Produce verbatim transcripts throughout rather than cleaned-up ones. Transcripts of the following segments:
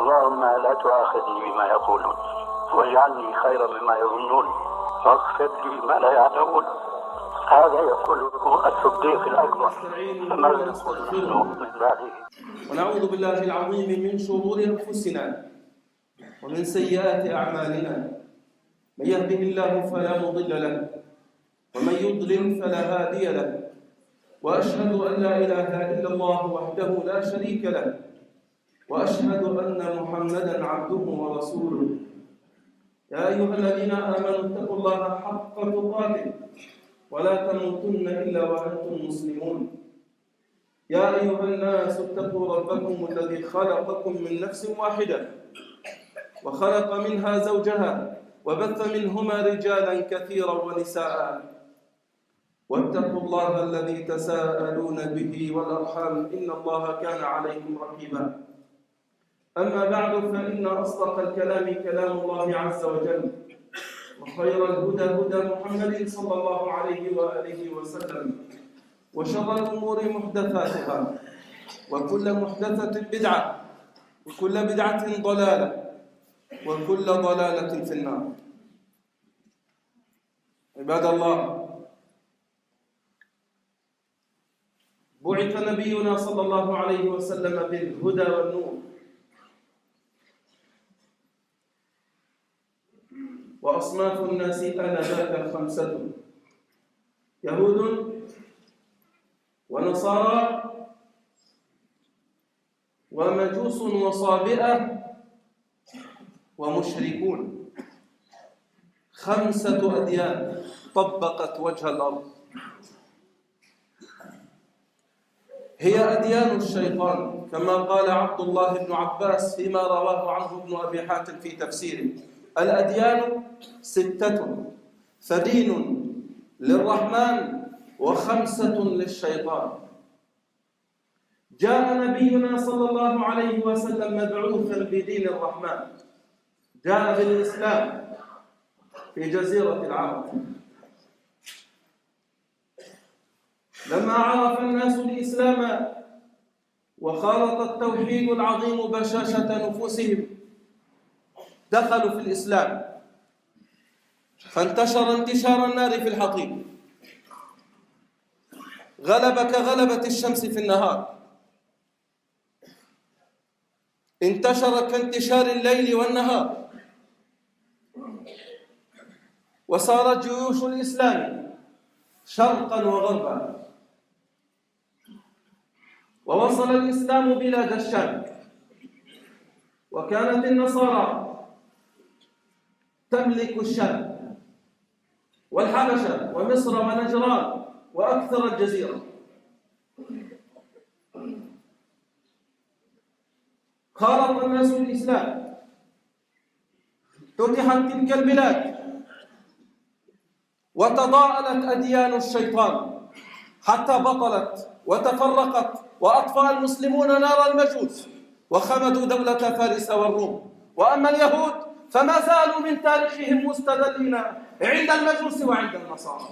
اللهم لا تؤاخذني بما يقولون واجعلني خيرا مما يظنون واغفر لي ما لا يعلمون. هذا يقوله الصديق الأكبر، فما نقول من بعده. ونعوذ بالله العظيم من شرور أنفسنا ومن سيئات أعمالنا، من يهده الله فلا مضل له ومن يضلل فلا هادي له، وأشهد أن لا إله إلا الله وحده لا شريك له، وأشهد أن محمدًا عبده ورسوله. يا أيها الذين آمنوا اتقوا الله حق تقاته ولا تموتن إلا وأنتم مسلمون. يا أيها الناس اتقوا ربكم الذي خلقكم من نفس واحدة وخلق منها زوجها وبث منهما رجالا كثيرا ونساء، واتقوا الله الذي تساءلون به والأرحام إن الله كان عليكم رقيبا. أما بعد، فإن أصدق الكلام كلام الله عز وجل، وخير الهدى هدى محمد صلى الله عليه وآله وسلم، وشر الأمور محدثاتها، وكل محدثة بدعة، وكل بدعة ضلالة، وكل ضلالة في النار. عباد الله، بعث نبينا صلى الله عليه وسلم بالهدى والنور، وأصناف الناس آنذاك خمسة: يهود ونصارى ومجوس وصابئة ومشركون. خمسة أديان طبقت وجه الأرض، هي أديان الشيطان، كما قال عبد الله بن عباس فيما رواه عنه ابن أبي حاتم في تفسيره: الأديان ستة، فدين للرحمن وخمسة للشيطان. جاء نبينا صلى الله عليه وسلم مبعوثا بدين الرحمن، جاء بالإسلام في جزيرة العرب. لما عرف الناس الإسلام وخالط التوحيد العظيم بشاشة نفوسهم، دخلوا في الإسلام، فانتشر انتشار النار في الحطيب، غلب كغلبة الشمس في النهار، انتشر كانتشار الليل والنهار، وصارت جيوش الإسلام شرقا وغربا، ووصل الإسلام بلاد الشام، وكانت النصارى تملك الشام والحبشة ومصر ونجران وأكثر الجزيرة. خالط الناس الإسلام، فتحت تلك البلاد، وتضاءلت أديان الشيطان حتى بطلت وتفرقت، وأطفأ المسلمون نار المجوس وخمدوا دولة فارس والروم. وأما اليهود فما زالوا من تاريخهم مستذلين عند المجوس وعند النصارى.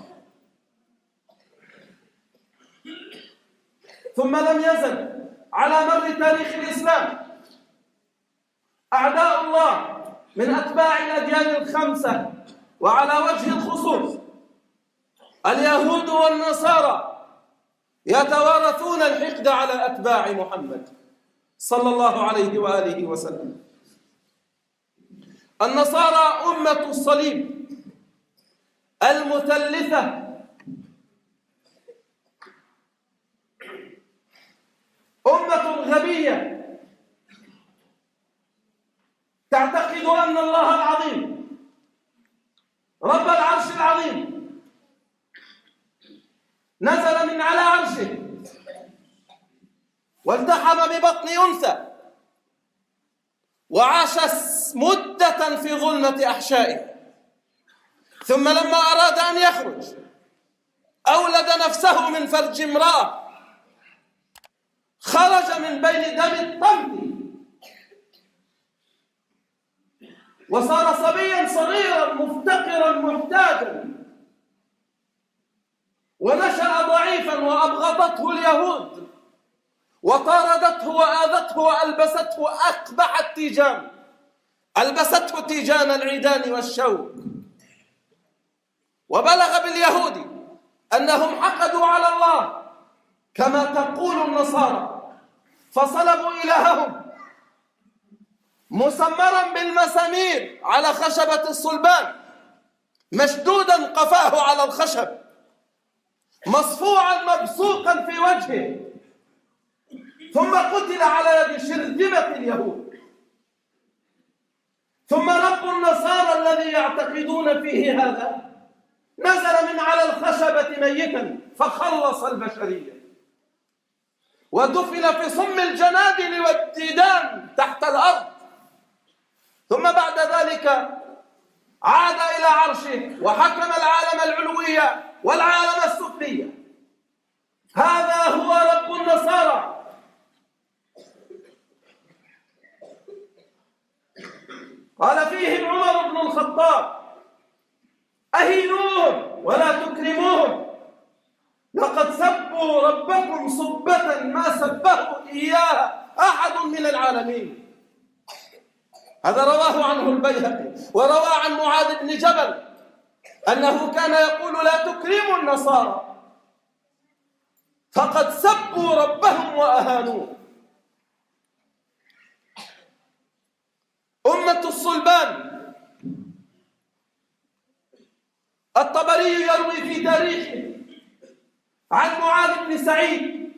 ثم لم يزل على مر تاريخ الإسلام أعداء الله من أتباع الأديان الخمسة، وعلى وجه الخصوص اليهود والنصارى، يتوارثون الحقد على أتباع محمد صلى الله عليه وآله وسلم. النصارى أمة الصليب المثلثة، أمة غبية تعتقد أن الله العظيم رب العرش العظيم نزل من على عرشه والتحم ببطن أنثى وعاش مدة في ظلمة أحشائه، ثم لما أراد أن يخرج أولد نفسه من فرج امرأة، خرج من بين دم الطمث وصار صبيا صغيرا مفتقرا محتاجا، ونشأ ضعيفا وأبغضته اليهود وطاردته وآذته وألبسته أقبح التيجان، ألبسته تيجان العيدان والشوك. وبلغ باليهود أنهم حقدوا على الله كما تقول النصارى، فصلبوا إلههم مسمرا بالمسامير على خشبة الصلبان، مشدودا قفاه على الخشب، مصفوعا مبصوقا في وجهه، ثم قتل على يد شرذمة اليهود. ثم رب النصارى الذي يعتقدون فيه هذا نزل من على الخشبة ميتا فخلص البشرية، ودفن في صم الجنادل والديدان تحت الأرض. ثم بعد ذلك عاد إلى عرشه وحكم العالم العلوية والعالم السفلية. هذا هو رب النصارى. قال فيهم عمر بن الخطاب: أهينوهم ولا تكرموهم، لقد سبوا ربكم سبة ما سبه إياها أحد من العالمين. هذا رواه عنه البيهقي. وروى عن معاذ بن جبل أنه كان يقول: لا تكرموا النصارى فقد سبوا ربهم وأهانوه. أمة الصلبان. الطبري يروي في تاريخه عن معاذ بن سعيد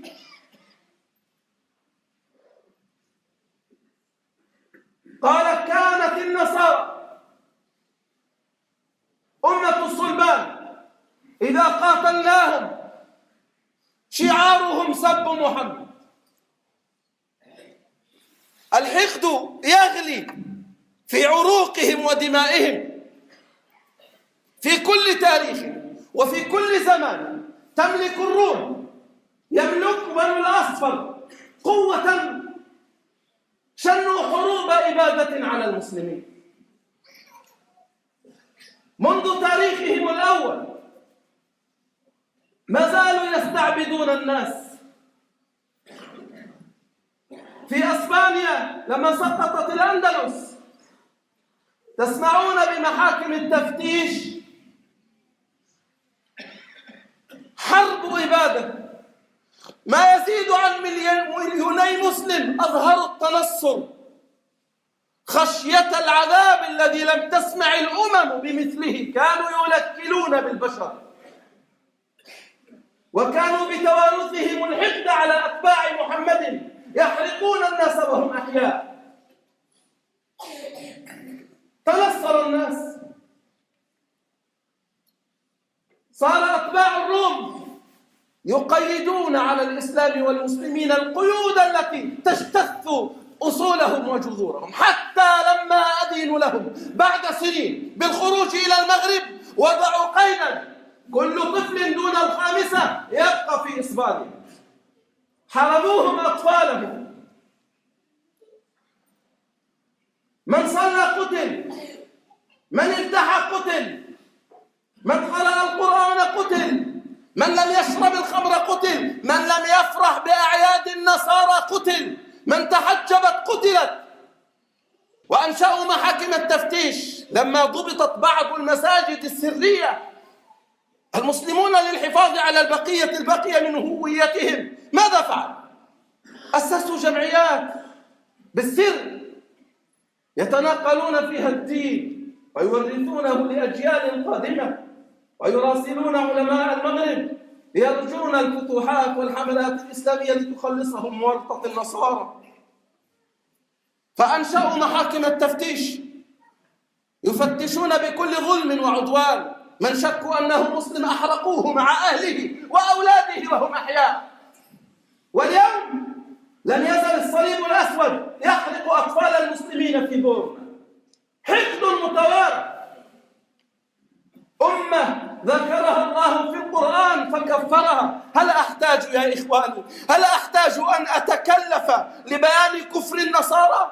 قال: كانت النصارى أمة الصلبان إذا قاتلناهم شعارهم سب محمد. الحقد يغلي في عروقهم ودمائهم. في كل تاريخ وفي كل زمان تملك الروم، يملك بنو الأصفر قوة، شنوا حروب إبادة على المسلمين منذ تاريخهم الأول. ما زالوا يستعبدون الناس. في أسبانيا لما سقطت الأندلس تسمعون بمحاكم التفتيش حرب إبادة. ما يزيد عن مليوني مسلم أظهروا التنصر خشية العذاب الذي لم تسمع الأمم بمثله. كانوا يلكلون بالبشر، وكانوا بتوارثهم الحقد على أتباع محمد يحرقون الناس وهم أحياء. تنصر الناس. صار أتباع الروم يقيدون على الإسلام والمسلمين القيود التي تجتث أصولهم وجذورهم، حتى لما أذنوا لهم بعد سنين بالخروج إلى المغرب وضعوا قيدا: كل طفل دون الخامسة يبقى في إسبانيا. حرموهم أطفالهم. من صلى قتل، من ادعى قتل، من قرأ القرآن قتل، من لم يشرب الخمر قتل، من لم يفرح بأعياد النصارى قتل، من تحجبت قتلت. وأنشأوا محاكم التفتيش. لما ضبطت بعض المساجد السرية المسلمون للحفاظ على البقية الباقية من هويتهم ماذا فعل؟ أسسوا جمعيات بالسر يتناقلون فيها الدين ويورثونه لأجيال قادمة، ويراسلون علماء المغرب يرجون الفتوحات والحملات الإسلامية لتخلصهم من ورطة النصارى. فأنشأوا محاكم التفتيش يفتشون بكل ظلم وعدوان. من شكوا أنه مسلم أحرقوه مع أهله وأولاده وهم أحياء. واليوم لم يزل الصليب الأسود يحرق أطفال المسلمين في بورما. حقد متوارث. أمة ذكرها الله في القرآن فكفرها. هل أحتاج يا إخواني، هل أحتاج أن أتكلف لبيان كفر النصارى؟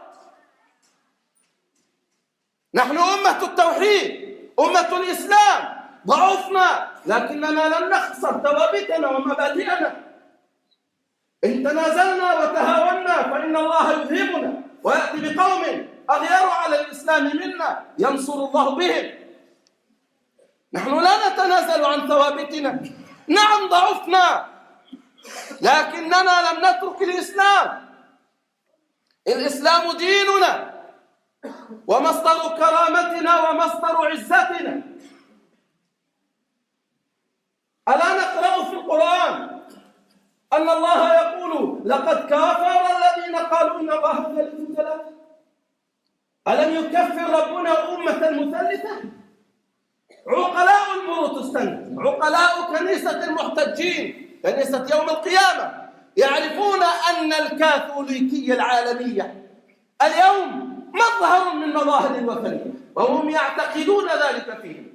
نحن أمة التوحيد، أمة الإسلام. ضعفنا لكننا لم نخسر ثوابتنا ومبادئنا. إن تنازلنا وتهاونا فإن الله يذهبنا ويأتي بقوم أغيروا على الإسلام منا ينصر الله بهم. نحن لا نتنازل عن ثوابتنا، نعم ضعفنا، لكننا لم نترك الإسلام. الإسلام ديننا ومصدر كرامتنا ومصدر عزتنا. ألا نقرأ في القرآن أن الله يقول لقد كفر الذين قالوا إن الله ثالث ثلاثة؟ ألم يكفر ربنا أمة مثلثة؟ عقلاء البروتستانت، عقلاء كنيسة المحتجين، كنيسة يوم القيامة، يعرفون أن الكاثوليكية العالمية اليوم مظهر من مظاهر الوثنية، وهم يعتقدون ذلك فيهم.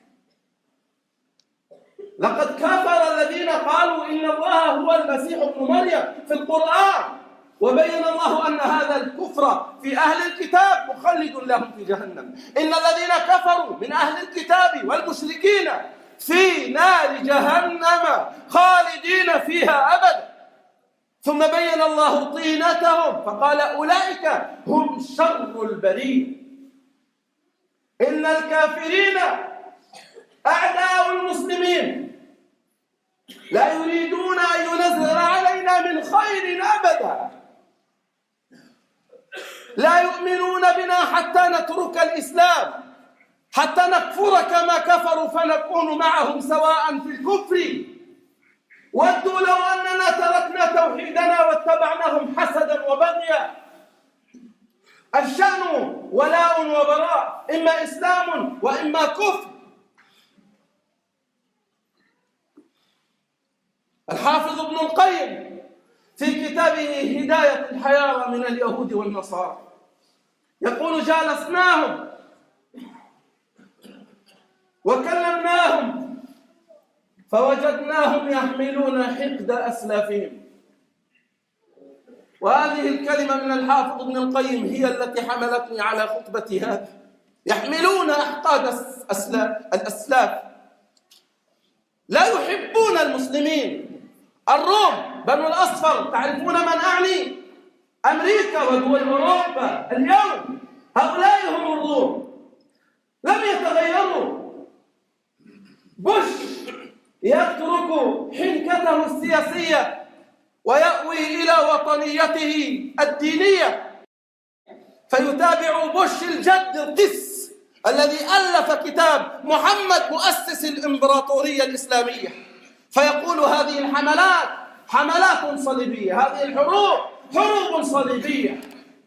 لقد كفر الذين قالوا إن الله هو المسيح ابن مريم في القرآن، وبين الله أن هذا الكفر في أهل الكتاب مخلد لهم في جهنم. إن الذين كفروا من أهل الكتاب والمشركين في نار جهنم خالدين فيها أبدا. ثم بين الله طينتهم فقال أولئك هم شر البرية. إن الكافرين أعداء المسلمين لا يريدون أن ينزل علينا من خير أبدا، لا يؤمنون بنا حتى نترك الإسلام، حتى نكفر كما كفروا فنكون معهم سواء في الكفر. ودوا لو أننا تركنا توحيدنا واتبعناهم حسدا وبغيا. الشأن ولاء وبراء، إما إسلام وإما كفر. الحافظ ابن القيم في كتابه هداية الحيارى من اليهود والنصارى يقول جالسناهم وكلمناهم فوجدناهم يحملون حقد أسلافهم. وهذه الكلمة من الحافظ ابن القيم هي التي حملتني على خطبتي هذه. يحملون أحقاد الأسلاف، لا يحبون المسلمين. الروم بنو الأصفر، تعرفون من أعني؟ أمريكا ودول أوروبا اليوم، هؤلاء هم الروم، لم يتغيروا. بوش يترك حنكته السياسية ويأوي إلى وطنيته الدينية، فيتابع بوش الجد القس الذي ألف كتاب محمد مؤسس الإمبراطورية الإسلامية، فيقول هذه الحملات حملات صليبية، هذه الحروب حروب صليبية.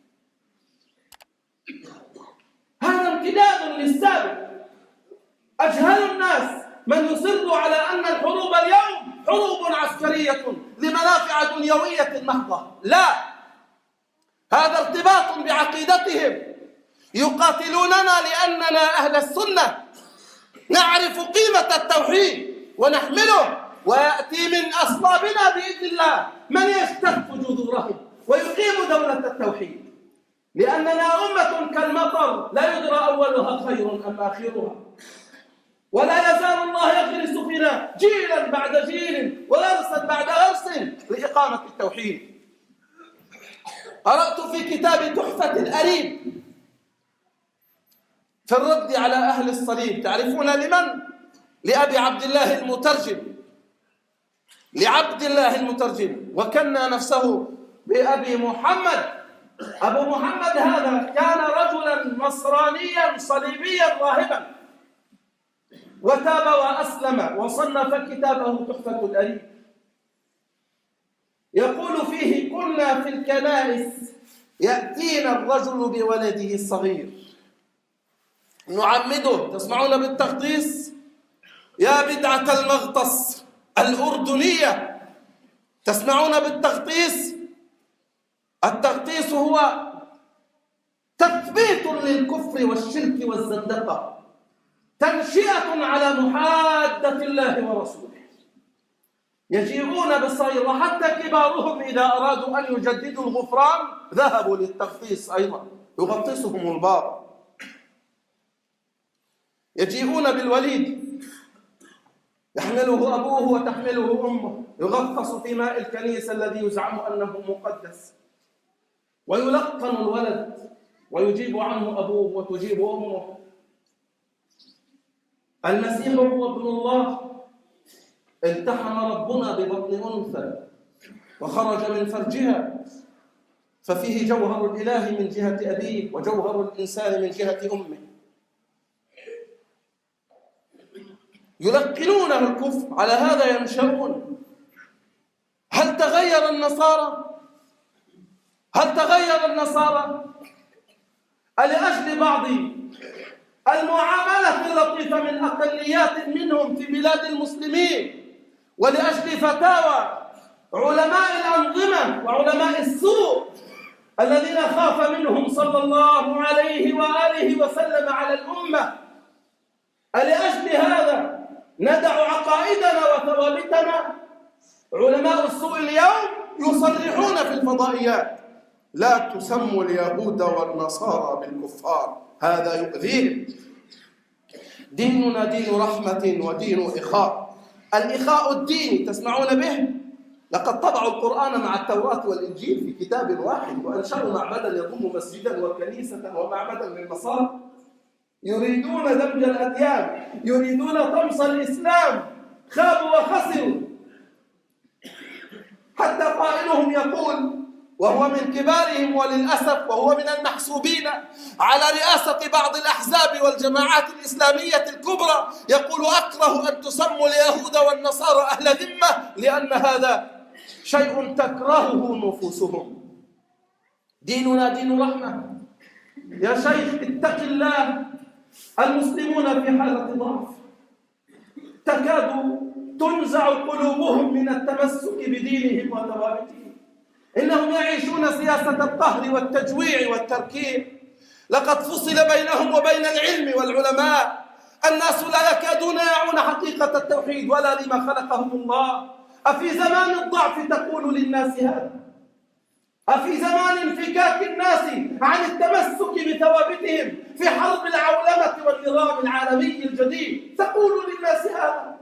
هذا امتداد للسابق. أجهل الناس من يصر على أن الحروب اليوم حروب عسكرية لمنافع دنيوية محضة. لا، هذا ارتباط بعقيدتهم. يقاتلوننا لأننا أهل السنة نعرف قيمة التوحيد ونحمله، ويأتي من أصلابنا بإذن الله من يشتف جذورهم ويقيم دولة التوحيد، لأننا أمة كالمطر لا يدرى أولها خير أم آخرها، ولا يزال الله يغرس فينا جيلا بعد جيل وغرسا بعد غرس لإقامة التوحيد. قرأت في كتاب تحفة الأريب في الرد على أهل الصليب، تعرفون لمن؟ لأبي عبد الله المترجم، لعبد الله المترجم، وكنى نفسه بأبي محمد. أبو محمد هذا كان رجلا نصرانيا صليبيا راهبا، وتاب وأسلم وصنف كتابه تحفة الأريب. يقول فيه: كنا في الكنائس يأتينا الرجل بولده الصغير نعمده. تسمعون بالتغطيس؟ يا بدعة المغطس الأردنية، تسمعون بالتغطيس؟ التغطيس هو تثبيت للكفر والشرك والزندقة، تنشئة على محادة الله ورسوله. يجيئون بالصغير، وحتى كبارهم إذا أرادوا أن يجددوا الغفران ذهبوا للتغطيس أيضا، يغطسهم البار. يجيئون بالوليد يحمله أبوه وتحمله أمه، يغطس في ماء الكنيسة الذي يزعم أنه مقدس، ويلقن الولد ويجيب عنه أبوه وتجيب أمه. المسيح هو ابن الله، التحم ربنا ببطن أنثى وخرج من فرجها، ففيه جوهر الإله من جهة أبيه وجوهر الإنسان من جهة أمه. يلقنونه الكفر، على هذا ينشؤون. هل تغير النصارى؟ هل تغير النصارى؟ لأجل بعض المعاملة اللطيفة من أقليات منهم في بلاد المسلمين، ولأجل فتاوى علماء الأنظمة وعلماء السوء الذين خاف منهم صلى الله عليه وآله وسلم على الأمة، لأجل هذا ندع عقائدنا وثوابتنا. علماء السوء اليوم يصرحون في الفضائيات: لا تسموا اليهود والنصارى بالكفار، هذا يؤذيهم. ديننا دين رحمة ودين إخاء. الإخاء الديني تسمعون به؟ لقد طبعوا القرآن مع التوراة والإنجيل في كتاب واحد، وأنشأوا معبدا يضم مسجدا وكنيسة ومعبدا للنصارى. يريدون دمج الأديان، يريدون طمس الإسلام، خابوا وخسروا. حتى قائلهم يقول، وهو من كبارهم وللأسف وهو من المحسوبين على رئاسة بعض الأحزاب والجماعات الإسلامية الكبرى، يقول: أكره أن تسموا اليهود والنصارى أهل ذمة، لأن هذا شيء تكرهه نفوسهم. ديننا دين رحمة. يا شيخ اتق الله، المسلمون في حالة ضعف، تكاد تنزع قلوبهم من التمسك بدينهم وثوابتهم. إنهم يعيشون سياسة القهر والتجويع والتركيب. لقد فصل بينهم وبين العلم والعلماء. الناس لا يكادون يعون حقيقة التوحيد ولا لما خلقهم الله. أفي زمان الضعف تقول للناس هذا؟ أفي زمان انفكاك الناس عن التمسك بثوابتهم في حرب العولمة والنظام العالمي الجديد تقول للناس هذا؟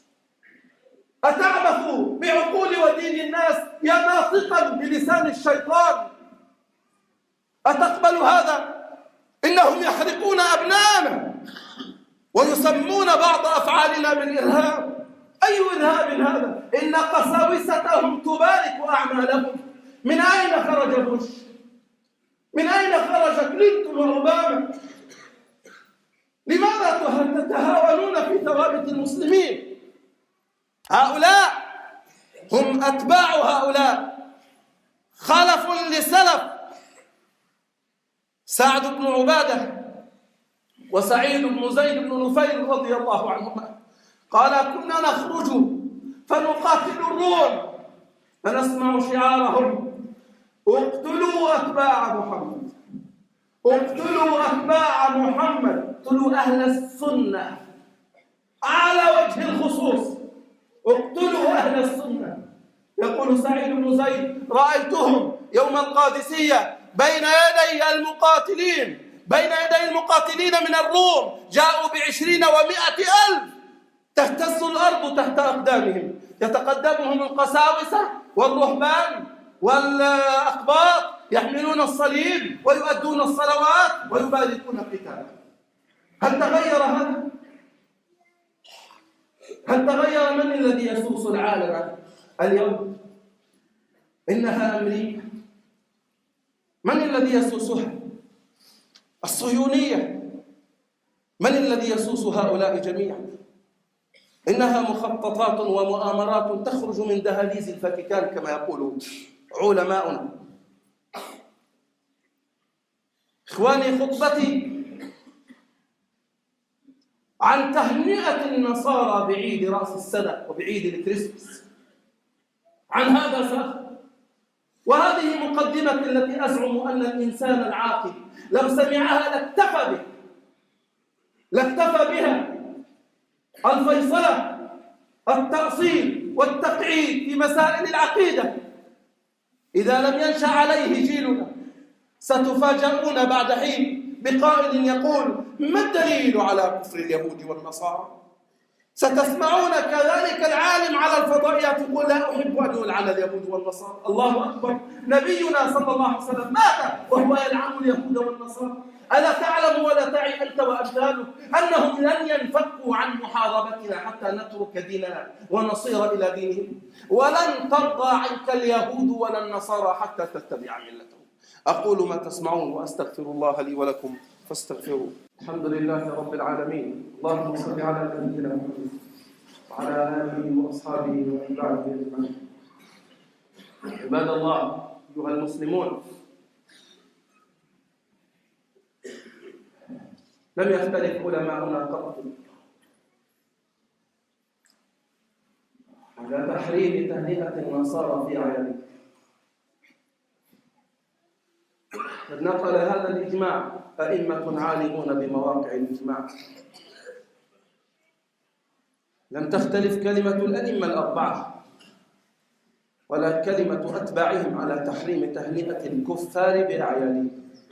أتعبث بعقول ودين الناس يا ناطقا بلسان الشيطان؟ أتقبل هذا؟ إنهم يحرقون أبناءنا ويسمون بعض أفعالنا بالإرهاب. أي إرهاب هذا؟ إن قساوستهم تبارك أعمالهم. من أين خرج بوش؟ من أين خرج كلينتون وأوباما؟ لماذا تتهاونون في ثوابت المسلمين؟ هؤلاء هم أتباع هؤلاء، خلف لسلف. سعد بن عبادة وسعيد بن زيد بن نفيل رضي الله عنهما قال: كنا نخرج فنقاتل الروم فنسمع شعارهم: اقتلوا أتباع محمد، اقتلوا أتباع محمد، اقتلوا أهل السنة على وجه الخصوص، اقتلوا أهل السنة. يقول سعيد بن زيد: رأيتهم يوم القادسية بين يدي المقاتلين بين يدي المقاتلين من الروم، جاءوا بعشرين ومائة ألف، تهتز الأرض تحت أقدامهم، يتقدمهم القساوسة والرهبان والأقباط يحملون الصليب ويؤدون الصلوات ويباركون القتال. هل تغير هذا؟ هل تغير؟ من الذي يسوس العالم اليوم؟ إنها أمريكا. من الذي يسوسها؟ الصهيونية. من الذي يسوس هؤلاء جميعا؟ إنها مخططات ومؤامرات تخرج من دهاليز الفاتيكان كما يقول علماؤنا. إخواني، خطبتي عن تهنئة النصارى بعيد رأس السنة وبعيد الكريسماس. عن هذا سأخبر، وهذه مقدمة التي أزعم أن الإنسان العاقل لو سمعها لاكتفى بها لاكتفى بها. الفيصلة، التأصيل والتقعيد في مسائل العقيدة إذا لم ينشأ عليه جيلنا ستفاجؤون بعد حين بقائل يقول: ما الدليل على كفر اليهود والنصارى؟ ستسمعون كذلك العالم على الفضائيات يقول لا أحب أن يلعن اليهود والنصارى. الله أكبر، نبينا صلى الله عليه وسلم مات وهو يلعن اليهود والنصارى. ألا تعلم ولا تعي أنت وأمثالك أنهم لن ينفكوا عن محاربتنا حتى نترك ديننا ونصير إلى دينهم؟ ولن ترضى عنك اليهود ولا النصارى حتى تتبع ملتهم. أقول ما تسمعون وأستغفر الله لي ولكم فاستغفروه. الحمد لله رب العالمين، اللهم صل على نبينا محمد وعلى آله وأصحابه وأتباعه أجمعين. عباد الله، أيها المسلمون، لم يختلف علماؤنا قط على تحريم تهنئة النصارى في أعيادهم. قد نقل هذا الإجماع أئمة عالمون بمواقع الإجماع. لم تختلف كلمة الأئمة الأربعة ولا كلمة أتباعهم على تحريم تهنئة الكفار بأعيادهم،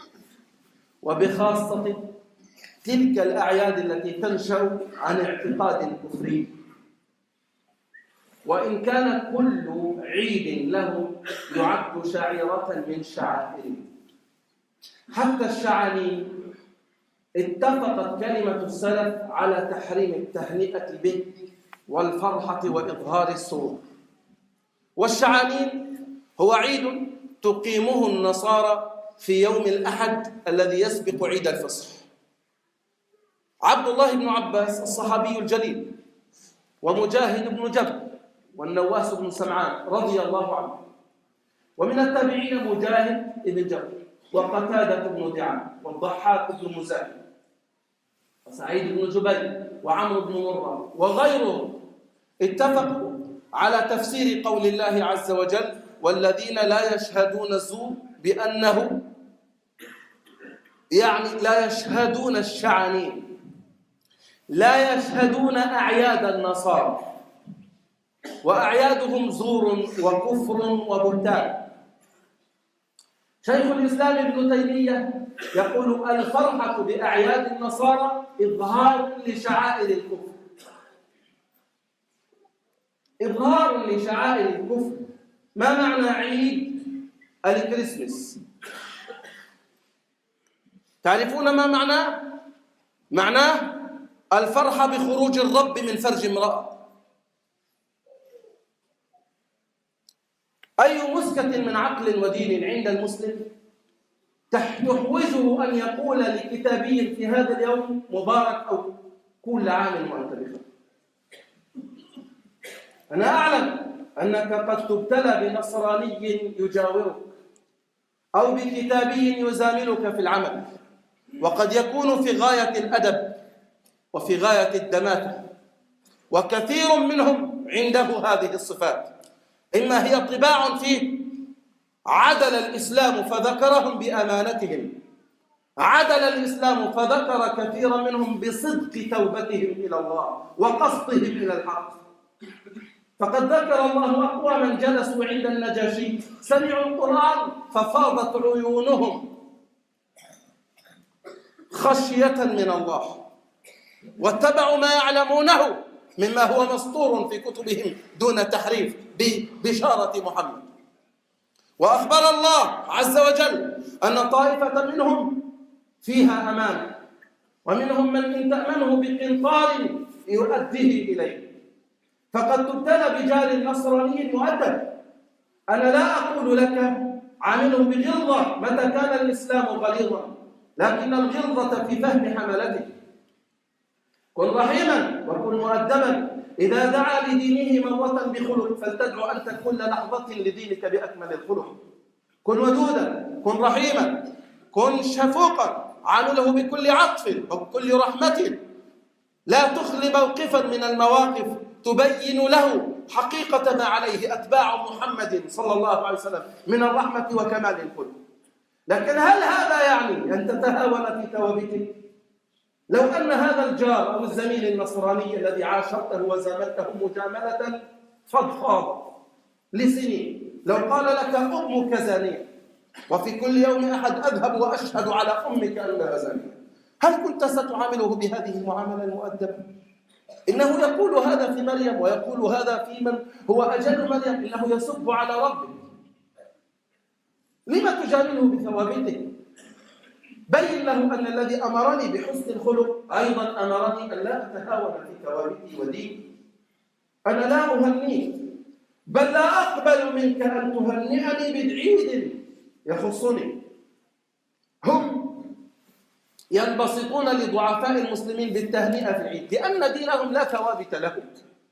وبخاصة تلك الأعياد التي تنشأ عن اعتقاد كفري. وإن كان كل عيد له يعد شعيرة من شعائره، حتى الشعانين اتفقت كلمة السلف على تحريم التهنئة به والفرحة وإظهار السرور. والشعانين هو عيد تقيمه النصارى في يوم الأحد الذي يسبق عيد الفصح. عبد الله بن عباس الصحابي الجليل ومجاهد بن جبر والنواس بن سمعان رضي الله عنه، ومن التابعين مجاهد بن جبر وقتادة بن دعام والضحاك بن مزاحم وسعيد بن جبير وعمرو بن مرة وغيرهم اتفقوا على تفسير قول الله عز وجل: والذين لا يشهدون الزور بأنه يعني لا يشهدون الشعانين، لا يشهدون أعياد النصارى، وأعيادهم زور وكفر وبهتان. شيخ الإسلام ابن تيمية يقول: الفرحة بأعياد النصارى إظهار لشعائر الكفر، إظهار لشعائر الكفر. ما معنى عيد الكريسماس؟ تعرفون ما معناه؟ معناه الفرحة بخروج الرب من فرج امرأة. أي مسكة من عقل ودين عند المسلم تحوزه أن يقول لكتابي في هذا اليوم مبارك أو كل عام وأنت بخير؟ أنا أعلم أنك قد تبتلى بنصراني يجاورك أو بكتابي يزاملك في العمل، وقد يكون في غاية الأدب وفي غاية الدماثة، وكثير منهم عنده هذه الصفات. إما هي طباع فيه، عدل الإسلام فذكرهم بأمانتهم، عدل الإسلام فذكر كثيرا منهم بصدق توبتهم إلى الله وقصدهم إلى الحق. فقد ذكر الله أقواما جلسوا عند النجاشي سمعوا القرآن ففاضت عيونهم خشية من الله، واتبعوا ما يعلمونه مما هو مسطور في كتبهم دون تحريف ببشارة محمد. وأخبر الله عز وجل أن طائفة منهم فيها أمان، ومنهم من إن تأمنه بقنطار يؤديه إليه. فقد تبتلى بجار نصراني مؤدب. أنا لا أقول لك عامله بغلظة متى كان الإسلام غليظا، لكن الغلظة في فهم حملته. كن رحيما وكن مؤدبا. إذا دعا لدينه مرة بخلق فلتدعو أنت كل لحظة لدينك بأكمل الخلق. كن ودودا، كن رحيما، كن شفوقا، عامله بكل عطف وبكل رحمة. لا تخلي موقفا من المواقف تبين له حقيقة ما عليه أتباع محمد صلى الله عليه وسلم من الرحمة وكمال الخلق. لكن هل هذا يعني أن تتهاون في توابته؟ لو أن هذا الجار أو الزميل النصراني الذي عاشرته وزاملته مجاملة فضفاضة لسنين لو قال لك أمك زانية وفي كل يوم أحد أذهب وأشهد على أمك أنها زانية، هل كنت ستعامله بهذه المعاملة المؤدبة؟ إنه يقول هذا في مريم ويقول هذا في من هو أجل مريم، إنه يسب على ربه. لما تجامله بثوابته؟ بين له أن الذي أمرني بحسن الخلق أيضا أمرني أن لا أتهاون في ثوابتي وديني. أنا لا أهنيك، بل لا أقبل منك أن تهنئني بعيد يخصني. هم ينبسطون لضعفاء المسلمين بالتهنئة في العيد لأن دينهم لا ثوابت لهم.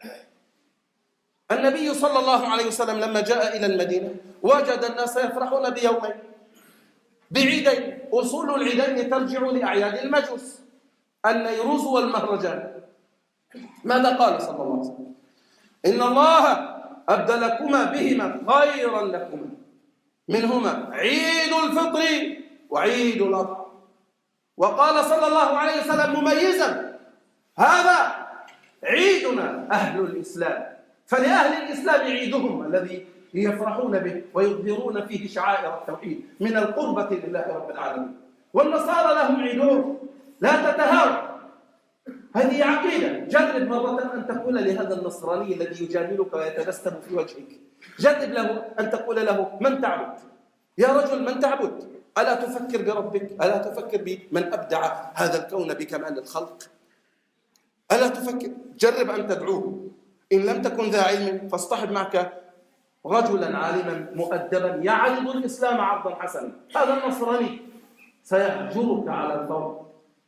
النبي صلى الله عليه وسلم لما جاء إلى المدينة وجد الناس يفرحون بيومين بعيدين، أصول العيدين ترجع لأعياد المجوس، النيروز والمهرجان. ماذا قال صلى الله عليه وسلم؟ إن الله أبدلكما بهما خيرا لكما منهما عيد الفطر وعيد الأضحى. وقال صلى الله عليه وسلم مميزا: هذا عيدنا أهل الإسلام، فلأهل الإسلام عيدهم الذي يفرحون به ويظهرون فيه شعائر التوحيد من القربة لله رب العالمين. والنصارى لهم عيدهم، لا تتهاون. هذه عقيدة. جرب مرة أن تقول لهذا النصراني الذي يجاملك ويتبسم في وجهك، جرب له أن تقول له: من تعبد؟ يا رجل من تعبد؟ ألا تفكر بربك؟ ألا تفكر بمن أبدع هذا الكون بكمال الخلق؟ ألا تفكر؟ جرب أن تدعوه. إن لم تكن ذا علم فاصطحب معك رجلا عالما مؤدبا يعرض الإسلام عرضا حسنا. هذا النصراني سيهجرك على الفور،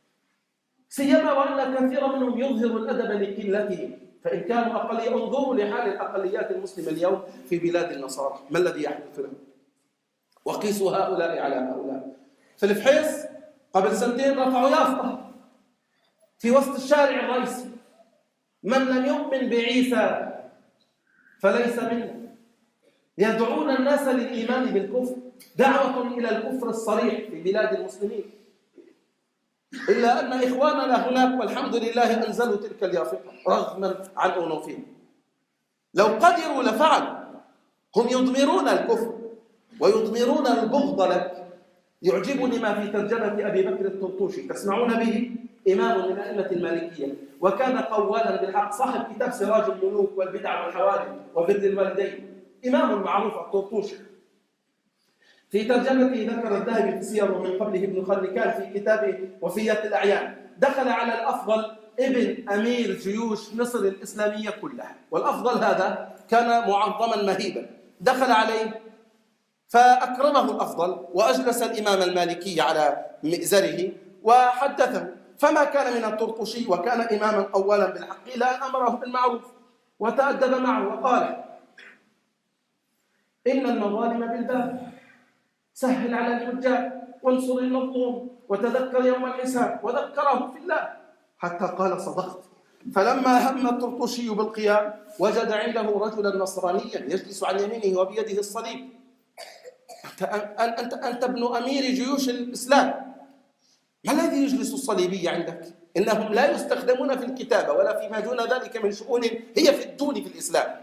سيما وأن كثيرا منهم يظهر الأدب لقلته، فإن كانوا أقلية. انظروا لحال الأقليات المسلمة اليوم في بلاد النصارى، ما الذي يحدث لهم؟ وقيسوا هؤلاء على هؤلاء. في الفحيص قبل سنتين رفعوا يافطة في وسط الشارع الرئيسي: من لم يؤمن بعيسى فليس منا. يدعون الناس للإيمان بالكفر، دعوة إلى الكفر الصريح في بلاد المسلمين. إلا أن إخواننا هناك والحمد لله أنزلوا تلك اليافطة رغما عن أنوفهم. لو قدروا لفعلوا. هم يضمرون الكفر ويضمرون البغض لك. يعجبني ما في ترجمة أبي بكر الطرطوشي، تسمعون به، إمام من أئمة المالكية، وكان قوالا بالحق، صاحب كتاب سراج الملوك والبدع والحوادث وبر الوالدين، إمام معروف الطرطوشي. في ترجمته ذكر الذهبي في سيره من قبله ابن خلكان في كتابه وفيات الأعيان، دخل على الأفضل ابن أمير جيوش مصر الإسلامية كلها، والأفضل هذا كان معظما مهيبا. دخل عليه فأكرمه الأفضل وأجلس الإمام المالكي على مئزره وحدثه، فما كان من الطرطوشي وكان إماما أولا بالحق إلى أن أمره بالمعروف وتأدب معه وقال: إن المظالم بالباب، سهل على الحجاج وانصر المظلوم وتذكر يوم الحساب، وذكره في الله حتى قال: صدقت. فلما هم الطرطوشي بالقيام وجد عنده رجلا نصرانيا يجلس عن يمينه وبيده الصليب. أنت, أنت, أنت ابن أمير جيوش الإسلام، ما الذي يجلس الصليبي عندك؟ إنهم لا يستخدمون في الكتابة ولا فيما دون ذلك من شؤون هي في الدون في الإسلام.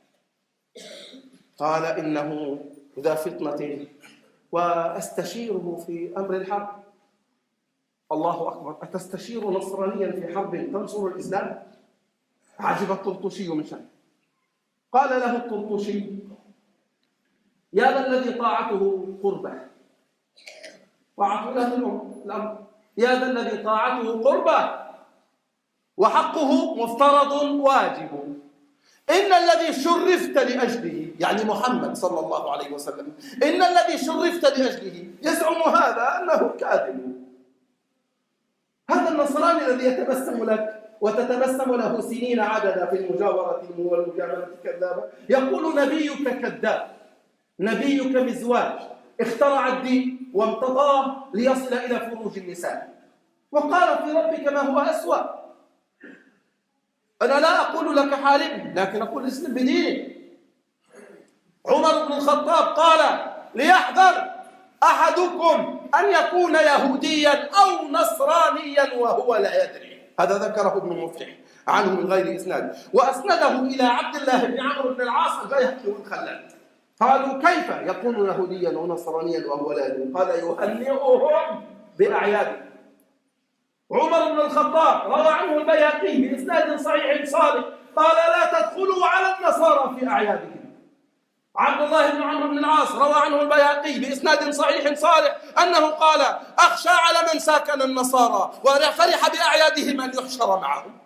قال: إنه ذا فطنة وأستشيره في أمر الحرب. الله أكبر، أتستشير نصرانيا في حرب تنصر الإسلام؟ عجب الطرطوشي من شأنه. قال له الطرطوشي: يا ذا الذي طاعته قربة، طاعته له الأمر، يا ذا الذي طاعته قربة وحقه مفترض واجب، إن الذي شرفت لأجله، يعني محمد صلى الله عليه وسلم، إن الذي شرفت لأجله يزعم هذا أنه كاذب. هذا النصراني الذي يتبسم لك وتتبسم له سنين عددا في المجاورة والمجاملة كذابة، يقول: نبيك كذاب، نبيك مزواج، اخترع الدين وامتطاه ليصل إلى فروج النساء، وقال في ربك ما هو أسوأ. أنا لا أقول لك حاربني، لكن أقول اسلم بدينك. عمر بن الخطاب قال: ليحذر أحدكم أن يكون يهوديا أو نصرانيا وهو لا يدري. هذا ذكره ابن مفلح عنه من غير إسناد، وأسنده إلى عبد الله بن عمرو بن العاص البيهقي والخلال. قالوا: كيف يكون يهوديا ونصرانيا وهو لا يدري؟ قال: يهنئهم بأعيادهم. عمر بن الخطاب روى عنه البيهقي بإسناد صحيح صالح قال لا تدخلوا على النصارى في أعيادهم. عبد الله بن عمرو بن العاص روى عنه البيهقي بإسناد صحيح صالح أنه قال أخشى على من ساكن النصارى وفرح بأعيادهم أن يحشر معهم.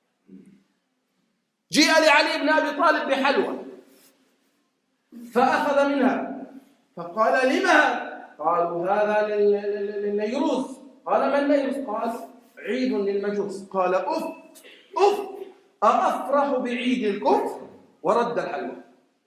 جيء لعلي بن أبي طالب بحلوى فأخذ منها فقال لما؟ قالوا هذا للنيروز. قال ما النيروز؟ قال عيد للمجوس. قال أف أف أفرح بعيد الكفر ورد الحلوى.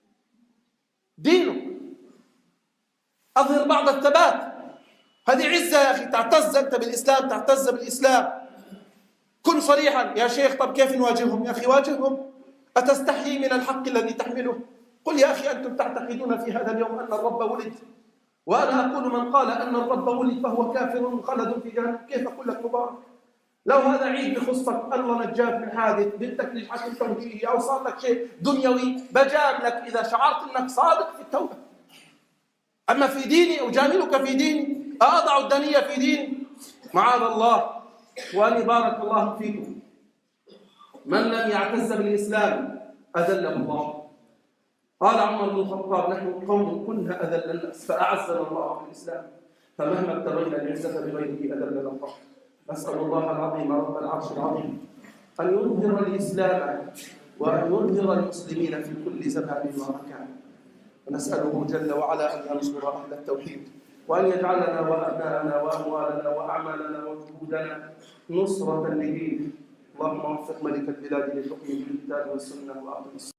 دينه أظهر بعض الثبات، هذه عزة يا أخي، تعتز أنت بالإسلام، تعتز بالإسلام. كن صريحا يا شيخ. طب كيف نواجههم يا أخي؟ واجههم. أتستحيي من الحق الذي تحمله؟ قل يا أخي أنتم تعتقدون في هذا اليوم أن الرب ولد، وأنا أقول من قال أن الرب ولد فهو كافر مخلد في جهنم. كيف أقول لك مبارك؟ لو هذا عيد بخصك، الله نجاك من حادث، بنتك نجحت من توجيهي، أو صار لك شيء دنيوي، بجام لك إذا شعرت أنك صادق في التوبة. أما في ديني أجاملك في ديني، أضع الدنية في ديني، معاذ الله. وأني بارك الله فيكم، من لم يعتز بالإسلام أذله الله. قال عمر بن الخطاب نحن قوم كنا أذل الناس فأعزنا الله بالإسلام، فمهما ابتغينا العزة بغيره أذلنا الله. نسأل الله العظيم رب العرش العظيم أن يظهر الإسلام وأن يظهر المسلمين في كل زمان ومكان، ونسأله جل وعلا أن ينصر أهل التوحيد، وأن يجعلنا وأبناءنا وأموالنا وأعمالنا وجهودنا نصرة لدينه. اللهم وفق ملك البلاد للحكم بالكتاب والسنة وأقم